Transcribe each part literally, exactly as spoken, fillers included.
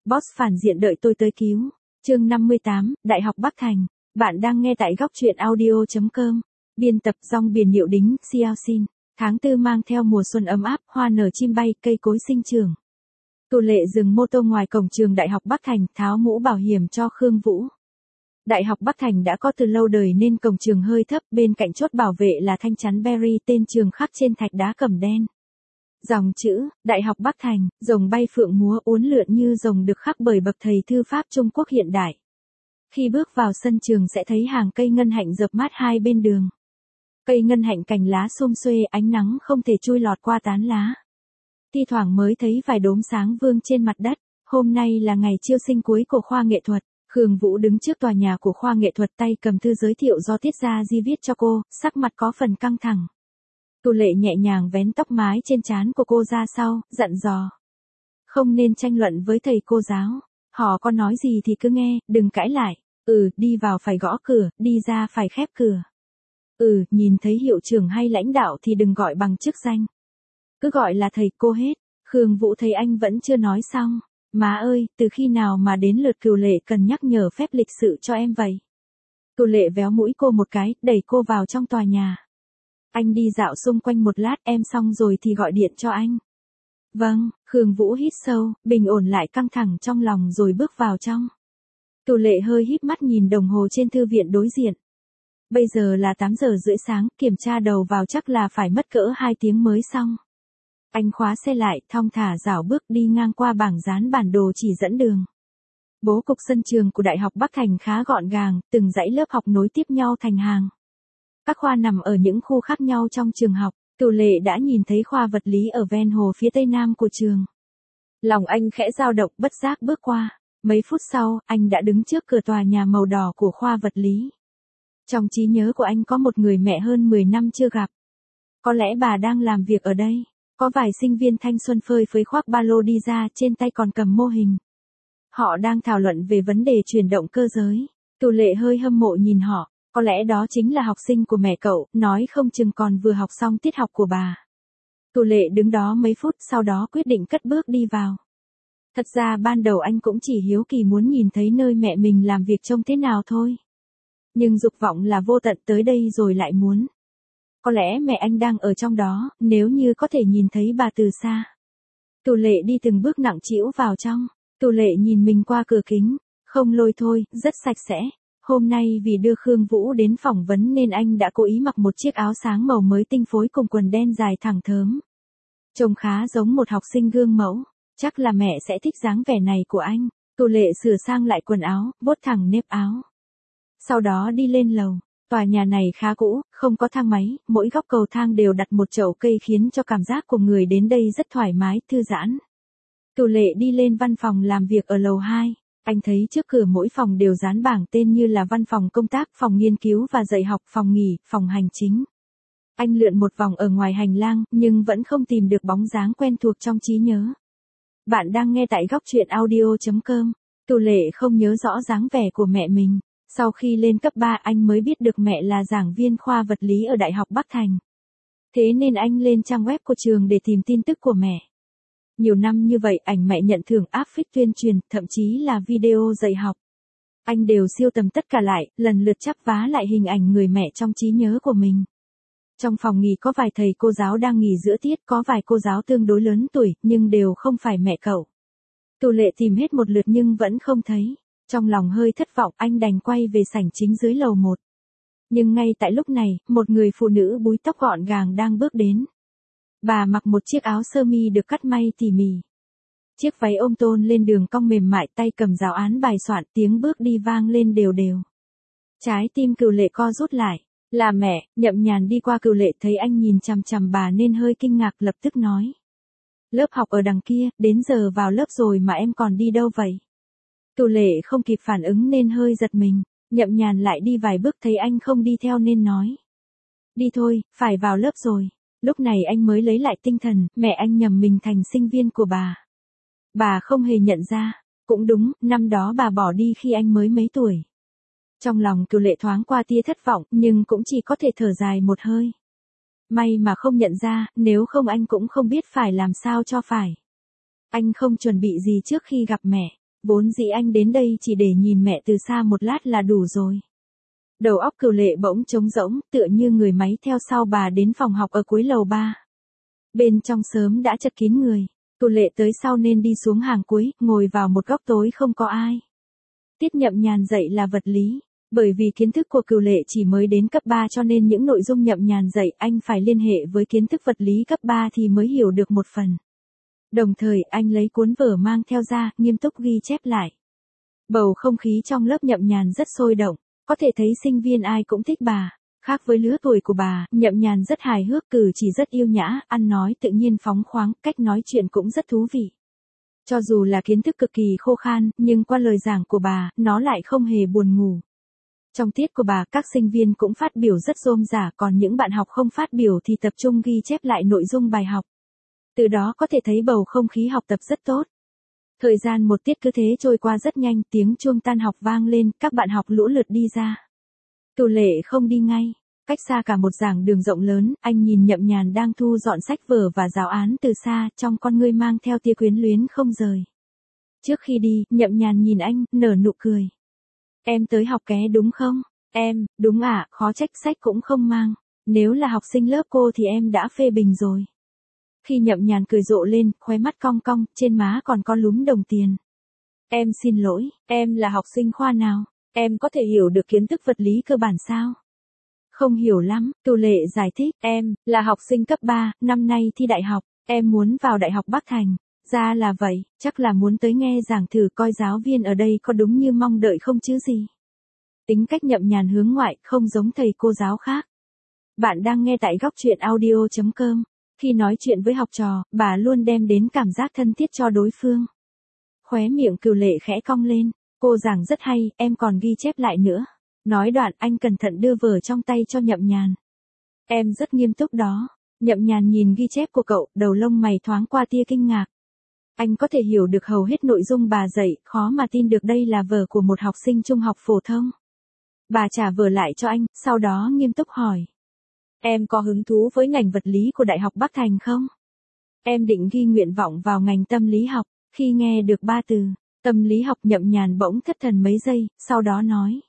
Boss phản diện đợi tôi tới cứu. Chương năm mươi tám, Đại học Bắc Thành. Bạn đang nghe tại góc truyện audio chấm com. Biên tập Dong Biển Nhiệu Đính, Xiao Xin. Tháng tư mang theo mùa xuân ấm áp, hoa nở chim bay, cây cối sinh trưởng. Tô Lệ dừng mô tô ngoài cổng trường Đại học Bắc Thành, tháo mũ bảo hiểm cho Khương Vũ. Đại học Bắc Thành đã có từ lâu đời nên cổng trường hơi thấp, bên cạnh chốt bảo vệ là thanh chắn berry, tên trường khắc trên thạch đá cẩm đen. Dòng chữ, Đại học Bắc Thành, rồng bay phượng múa uốn lượn như rồng được khắc bởi bậc thầy thư pháp Trung Quốc hiện đại. Khi bước vào sân trường sẽ thấy hàng cây ngân hạnh rợp mát hai bên đường. Cây ngân hạnh cành lá xum xuê, ánh nắng không thể chui lọt qua tán lá. Thi thoảng mới thấy vài đốm sáng vương trên mặt đất. Hôm nay là ngày chiêu sinh cuối của khoa nghệ thuật. Khương Vũ đứng trước tòa nhà của khoa nghệ thuật, tay cầm thư giới thiệu do Tiết Gia Di viết cho cô, sắc mặt có phần căng thẳng. Tô Lệ nhẹ nhàng vén tóc mái trên trán của cô ra sau, dặn dò. Không nên tranh luận với thầy cô giáo. Họ có nói gì thì cứ nghe, đừng cãi lại. Ừ, đi vào phải gõ cửa, đi ra phải khép cửa. Ừ, nhìn thấy hiệu trưởng hay lãnh đạo thì đừng gọi bằng chức danh. Cứ gọi là thầy cô hết. Khương Vũ thấy anh vẫn chưa nói xong. Má ơi, từ khi nào mà đến lượt Cửu Lệ cần nhắc nhở phép lịch sự cho em vậy? Cửu Lệ véo mũi cô một cái, đẩy cô vào trong tòa nhà. Anh đi dạo xung quanh một lát, em xong rồi thì gọi điện cho anh. Vâng, Khương Vũ hít sâu, bình ổn lại căng thẳng trong lòng rồi bước vào trong. Cửu Lệ hơi híp mắt nhìn đồng hồ trên thư viện đối diện. Bây giờ là tám giờ rưỡi sáng, kiểm tra đầu vào chắc là phải mất cỡ hai tiếng mới xong. Anh khóa xe lại, thong thả rảo bước đi ngang qua bảng dán bản đồ chỉ dẫn đường. Bố cục sân trường của Đại học Bắc Thành khá gọn gàng, từng dãy lớp học nối tiếp nhau thành hàng. Các khoa nằm ở những khu khác nhau trong trường học. Cửu Lệ đã nhìn thấy khoa vật lý ở ven hồ phía tây nam của trường. Lòng anh khẽ dao động, bất giác bước qua. Mấy phút sau, anh đã đứng trước cửa tòa nhà màu đỏ của khoa vật lý. Trong trí nhớ của anh có một người mẹ hơn mười năm chưa gặp. Có lẽ bà đang làm việc ở đây. Có vài sinh viên thanh xuân phơi phới khoác ba lô đi ra, trên tay còn cầm mô hình. Họ đang thảo luận về vấn đề chuyển động cơ giới. Cửu Lệ hơi hâm mộ nhìn họ. Có lẽ đó chính là học sinh của mẹ cậu, nói không chừng còn vừa học xong tiết học của bà. Cửu Lệ đứng đó mấy phút, sau đó quyết định cất bước đi vào. Thật ra ban đầu anh cũng chỉ hiếu kỳ muốn nhìn thấy nơi mẹ mình làm việc trông thế nào thôi. Nhưng dục vọng là vô tận, tới đây rồi lại muốn. Có lẽ mẹ anh đang ở trong đó, nếu như có thể nhìn thấy bà từ xa. Cửu Lệ đi từng bước nặng trĩu vào trong. Cửu Lệ nhìn mình qua cửa kính, không lôi thôi, rất sạch sẽ. Hôm nay vì đưa Khương Vũ đến phỏng vấn nên anh đã cố ý mặc một chiếc áo sáng màu mới tinh phối cùng quần đen dài thẳng thớm. Trông khá giống một học sinh gương mẫu, chắc là mẹ sẽ thích dáng vẻ này của anh. Cửu Lệ sửa sang lại quần áo, vuốt thẳng nếp áo. Sau đó đi lên lầu. Tòa nhà này khá cũ, không có thang máy, mỗi góc cầu thang đều đặt một chậu cây khiến cho cảm giác của người đến đây rất thoải mái, thư giãn. Cửu Lệ đi lên văn phòng làm việc ở lầu hai. Anh thấy trước cửa mỗi phòng đều dán bảng tên như là văn phòng công tác, phòng nghiên cứu và dạy học, phòng nghỉ, phòng hành chính. Anh lượn một vòng ở ngoài hành lang, nhưng vẫn không tìm được bóng dáng quen thuộc trong trí nhớ. Bạn đang nghe tại góc truyện audio chấm com. Cửu Lệ không nhớ rõ dáng vẻ của mẹ mình. Sau khi lên cấp ba anh mới biết được mẹ là giảng viên khoa vật lý ở Đại học Bắc Thành. Thế nên anh lên trang web của trường để tìm tin tức của mẹ. Nhiều năm như vậy ảnh mẹ nhận thưởng áp phích tuyên truyền, thậm chí là video dạy học. Anh đều siêu tầm tất cả lại, lần lượt chắp vá lại hình ảnh người mẹ trong trí nhớ của mình. Trong phòng nghỉ có vài thầy cô giáo đang nghỉ giữa tiết, có vài cô giáo tương đối lớn tuổi, nhưng đều không phải mẹ cậu. Cửu Lệ tìm hết một lượt nhưng vẫn không thấy. Trong lòng hơi thất vọng, anh đành quay về sảnh chính dưới lầu một. Nhưng ngay tại lúc này, một người phụ nữ búi tóc gọn gàng đang bước đến. Bà mặc một chiếc áo sơ mi được cắt may tỉ mỉ. Chiếc váy ôm tôn lên đường cong mềm mại, tay cầm giáo án bài soạn, tiếng bước đi vang lên đều đều. Trái tim Cửu Lệ co rút lại. Là mẹ. Nhậm Nhàn đi qua. Cửu Lệ thấy anh nhìn chằm chằm bà nên hơi kinh ngạc, lập tức nói. Lớp học ở đằng kia, đến giờ vào lớp rồi mà em còn đi đâu vậy? Cửu Lệ không kịp phản ứng nên hơi giật mình. Nhậm Nhàn lại đi vài bước thấy anh không đi theo nên nói. Đi thôi, phải vào lớp rồi. Lúc này anh mới lấy lại tinh thần, mẹ anh nhầm mình thành sinh viên của bà. Bà không hề nhận ra. Cũng đúng, năm đó bà bỏ đi khi anh mới mấy tuổi. Trong lòng Cửu Lệ thoáng qua tia thất vọng, nhưng cũng chỉ có thể thở dài một hơi. May mà không nhận ra, nếu không anh cũng không biết phải làm sao cho phải. Anh không chuẩn bị gì trước khi gặp mẹ. Vốn dĩ anh đến đây chỉ để nhìn mẹ từ xa một lát là đủ rồi. Đầu óc Cửu Lệ bỗng trống rỗng, tựa như người máy theo sau bà đến phòng học ở cuối lầu ba. Bên trong sớm đã chật kín người. Cửu Lệ tới sau nên đi xuống hàng cuối, ngồi vào một góc tối không có ai. Tiết Nhậm Nhàn dạy là vật lý. Bởi vì kiến thức của Cửu Lệ chỉ mới đến cấp ba cho nên những nội dung Nhậm Nhàn dạy anh phải liên hệ với kiến thức vật lý cấp ba thì mới hiểu được một phần. Đồng thời anh lấy cuốn vở mang theo ra, nghiêm túc ghi chép lại. Bầu không khí trong lớp Nhậm Nhàn rất sôi động, có thể thấy sinh viên ai cũng thích bà. Khác với lứa tuổi của bà, Nhậm Nhàn rất hài hước, cử chỉ rất yêu nhã, ăn nói tự nhiên phóng khoáng, cách nói chuyện cũng rất thú vị. Cho dù là kiến thức cực kỳ khô khan, nhưng qua lời giảng của bà, nó lại không hề buồn ngủ. Trong tiết của bà, các sinh viên cũng phát biểu rất rôm rả, còn những bạn học không phát biểu thì tập trung ghi chép lại nội dung bài học. Từ đó có thể thấy bầu không khí học tập rất tốt. Thời gian một tiết cứ thế trôi qua rất nhanh, tiếng chuông tan học vang lên, các bạn học lũ lượt đi ra. Cửu Lệ không đi ngay, cách xa cả một giảng đường rộng lớn, anh nhìn Nhậm Nhàn đang thu dọn sách vở và giáo án từ xa, trong con ngươi mang theo tia quyến luyến không rời. Trước khi đi, Nhậm Nhàn nhìn anh, nở nụ cười. Em tới học ké đúng không? Em, đúng ạ, à, khó trách sách cũng không mang. Nếu là học sinh lớp cô thì em đã phê bình rồi. Khi Nhậm Nhàn cười rộ lên, khóe mắt cong cong, trên má còn có lúm đồng tiền. Em xin lỗi, em là học sinh khoa nào? Em có thể hiểu được kiến thức vật lý cơ bản sao? Không hiểu lắm, Cửu Lệ giải thích, em, là học sinh cấp ba, năm nay thi đại học, em muốn vào Đại học Bắc Thành. Ra là vậy, chắc là muốn tới nghe giảng thử coi giáo viên ở đây có đúng như mong đợi không chứ gì. Tính cách Nhậm Nhàn hướng ngoại, không giống thầy cô giáo khác. Bạn đang nghe tại góc truyện audio chấm com. Khi nói chuyện với học trò, bà luôn đem đến cảm giác thân thiết cho đối phương. Khóe miệng Cửu Lệ khẽ cong lên, cô giảng rất hay, em còn ghi chép lại nữa. Nói đoạn anh cẩn thận đưa vở trong tay cho Nhậm Nhàn. Em rất nghiêm túc đó. Nhậm Nhàn nhìn ghi chép của cậu, đầu lông mày thoáng qua tia kinh ngạc. Anh có thể hiểu được hầu hết nội dung bà dạy, khó mà tin được đây là vở của một học sinh trung học phổ thông. Bà trả vở lại cho anh, sau đó nghiêm túc hỏi. Em có hứng thú với ngành vật lý của Đại học Bắc Thành không? Em định ghi nguyện vọng vào ngành tâm lý học. Khi nghe được ba từ, tâm lý học, Nhậm Nhàn bỗng thất thần mấy giây, sau đó nói.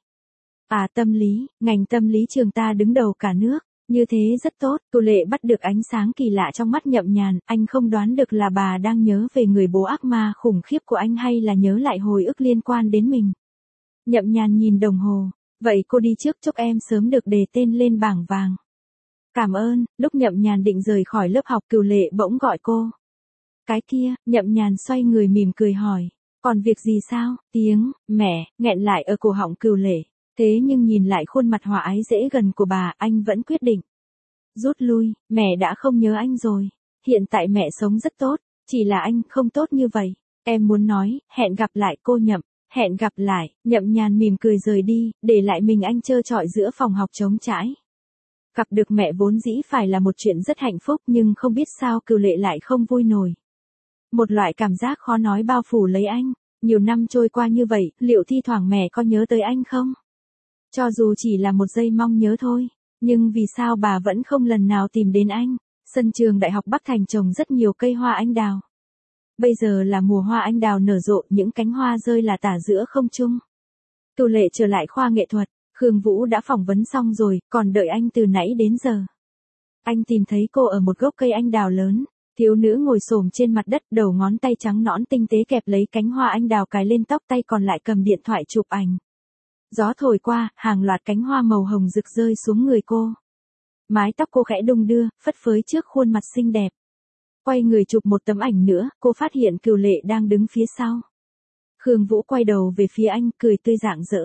À, tâm lý, ngành tâm lý trường ta đứng đầu cả nước. Như thế rất tốt. Cửu Lệ bắt được ánh sáng kỳ lạ trong mắt Nhậm Nhàn, anh không đoán được là bà đang nhớ về người bố ác ma khủng khiếp của anh hay là nhớ lại hồi ức liên quan đến mình. Nhậm Nhàn nhìn đồng hồ, vậy cô đi trước, chúc em sớm được đề tên lên bảng vàng. Cảm ơn. Lúc Nhậm Nhàn định rời khỏi lớp học, Cửu Lệ bỗng gọi cô. Cái kia, Nhậm Nhàn xoay người mỉm cười hỏi, còn việc gì sao? Tiếng mẹ nghẹn lại ở cổ họng Cửu Lệ. Thế nhưng nhìn lại khuôn mặt hòa ái dễ gần của bà, anh vẫn quyết định rút lui. Mẹ đã không nhớ anh rồi. Hiện tại mẹ sống rất tốt, chỉ là anh không tốt như vậy. Em muốn nói, hẹn gặp lại cô Nhậm. Hẹn gặp lại. Nhậm Nhàn mỉm cười rời đi, để lại mình anh trơ trọi giữa phòng học trống trải. Gặp được mẹ vốn dĩ phải là một chuyện rất hạnh phúc, nhưng không biết sao Cửu Lệ lại không vui nổi. Một loại cảm giác khó nói bao phủ lấy anh. Nhiều năm trôi qua như vậy, liệu thi thoảng mẹ có nhớ tới anh không? Cho dù chỉ là một giây mong nhớ thôi, nhưng vì sao bà vẫn không lần nào tìm đến anh? Sân trường Đại học Bắc Thành trồng rất nhiều cây hoa anh đào. Bây giờ là mùa hoa anh đào nở rộ, những cánh hoa rơi lả tả giữa không trung. Cửu Lệ trở lại khoa nghệ thuật, Khương Vũ đã phỏng vấn xong rồi, còn đợi anh từ nãy đến giờ. Anh tìm thấy cô ở một gốc cây anh đào lớn, thiếu nữ ngồi xổm trên mặt đất, đầu ngón tay trắng nõn tinh tế kẹp lấy cánh hoa anh đào cài lên tóc, tay còn lại cầm điện thoại chụp ảnh. Gió thổi qua, hàng loạt cánh hoa màu hồng rực rơi xuống người cô. Mái tóc cô khẽ đung đưa, phất phới trước khuôn mặt xinh đẹp. Quay người chụp một tấm ảnh nữa, cô phát hiện Cửu Lệ đang đứng phía sau. Khương Vũ quay đầu về phía anh, cười tươi rạng rỡ.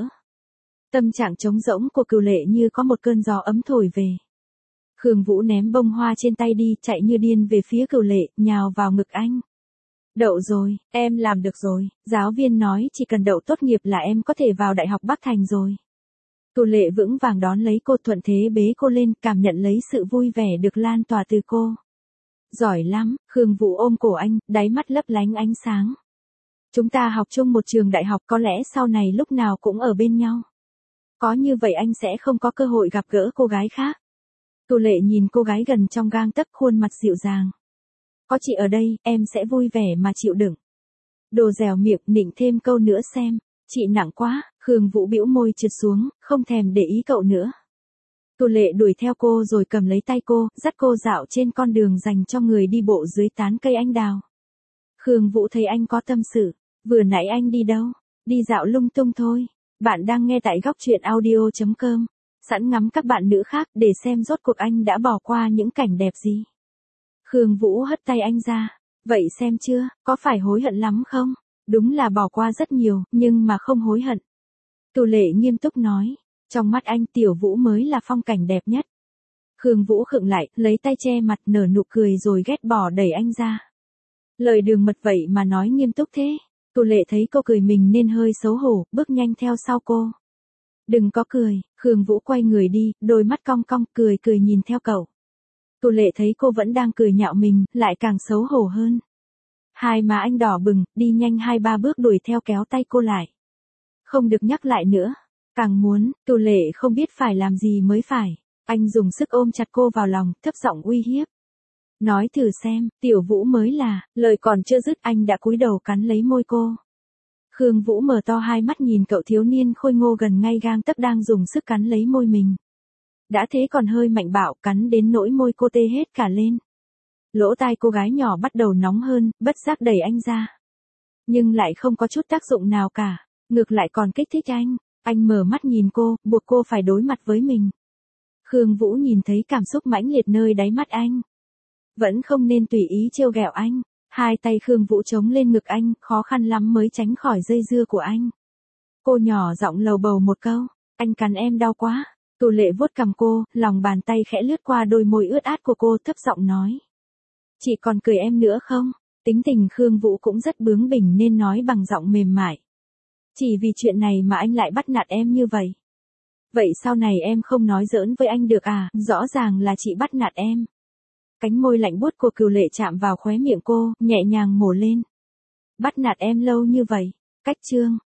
Tâm trạng trống rỗng của Cửu Lệ như có một cơn gió ấm thổi về. Khương Vũ ném bông hoa trên tay đi, chạy như điên về phía Cửu Lệ, nhào vào ngực anh. Đậu rồi, em làm được rồi, giáo viên nói chỉ cần đậu tốt nghiệp là em có thể vào Đại học Bắc Thành rồi. Cửu Lệ vững vàng đón lấy cô, thuận thế bế cô lên, cảm nhận lấy sự vui vẻ được lan tỏa từ cô. Giỏi lắm. Khương Vũ ôm cổ anh, đáy mắt lấp lánh ánh sáng. Chúng ta học chung một trường đại học, có lẽ sau này lúc nào cũng ở bên nhau. Có như vậy anh sẽ không có cơ hội gặp gỡ cô gái khác. Cửu Lệ nhìn cô gái gần trong gang tấc, khuôn mặt dịu dàng. Có chị ở đây, em sẽ vui vẻ mà chịu đựng. Đồ dẻo miệng, nịnh thêm câu nữa xem. Chị nặng quá, Khương Vũ bĩu môi trượt xuống, không thèm để ý cậu nữa. Tô Lệ đuổi theo cô rồi cầm lấy tay cô, dắt cô dạo trên con đường dành cho người đi bộ dưới tán cây anh đào. Khương Vũ thấy anh có tâm sự. Vừa nãy anh đi đâu? Đi dạo lung tung thôi. Bạn đang nghe tại góc truyện audio chấm com. Sẵn ngắm các bạn nữ khác để xem rốt cuộc anh đã bỏ qua những cảnh đẹp gì. Khương Vũ hất tay anh ra. Vậy xem chưa, có phải hối hận lắm không? Đúng là bỏ qua rất nhiều, nhưng mà không hối hận. Tô Lệ nghiêm túc nói. Trong mắt anh Tiểu Vũ mới là phong cảnh đẹp nhất. Khương Vũ khựng lại, lấy tay che mặt nở nụ cười rồi ghét bỏ đẩy anh ra. Lời đường mật vậy mà nói nghiêm túc thế. Tô Lệ thấy cô cười mình nên hơi xấu hổ, bước nhanh theo sau cô. Đừng có cười, Khương Vũ quay người đi, đôi mắt cong cong, cười cười nhìn theo cậu. Tô Lệ thấy cô vẫn đang cười nhạo mình, lại càng xấu hổ hơn. Hai má anh đỏ bừng, đi nhanh hai ba bước đuổi theo kéo tay cô lại. Không được nhắc lại nữa. Càng muốn, Tô Lệ không biết phải làm gì mới phải. Anh dùng sức ôm chặt cô vào lòng, thấp giọng uy hiếp. Nói thử xem, Tiểu Vũ mới là, lời còn chưa dứt anh đã cúi đầu cắn lấy môi cô. Khương Vũ mở to hai mắt nhìn cậu thiếu niên khôi ngô gần ngay gang tấc đang dùng sức cắn lấy môi mình. Đã thế còn hơi mạnh bạo, cắn đến nỗi môi cô tê hết cả lên. Lỗ tai cô gái nhỏ bắt đầu nóng hơn, bất giác đẩy anh ra. Nhưng lại không có chút tác dụng nào cả, ngược lại còn kích thích anh. Anh mở mắt nhìn cô, buộc cô phải đối mặt với mình. Khương Vũ nhìn thấy cảm xúc mãnh liệt nơi đáy mắt anh. Vẫn không nên tùy ý trêu ghẹo anh. Hai tay Khương Vũ chống lên ngực anh, khó khăn lắm mới tránh khỏi dây dưa của anh. Cô nhỏ giọng lầu bầu một câu, anh cắn em đau quá. Tô Lệ vuốt cằm cô, lòng bàn tay khẽ lướt qua đôi môi ướt át của cô, thấp giọng nói. Chị còn cười em nữa không? Tính tình Khương Vũ cũng rất bướng bỉnh nên nói bằng giọng mềm mại. Chỉ vì chuyện này mà anh lại bắt nạt em như vậy. Vậy sau này em không nói giỡn với anh được à? Rõ ràng là chị bắt nạt em. Cánh môi lạnh buốt của Cửu Lệ chạm vào khóe miệng cô, nhẹ nhàng mổ lên. Bắt nạt em lâu như vậy. Cách chương.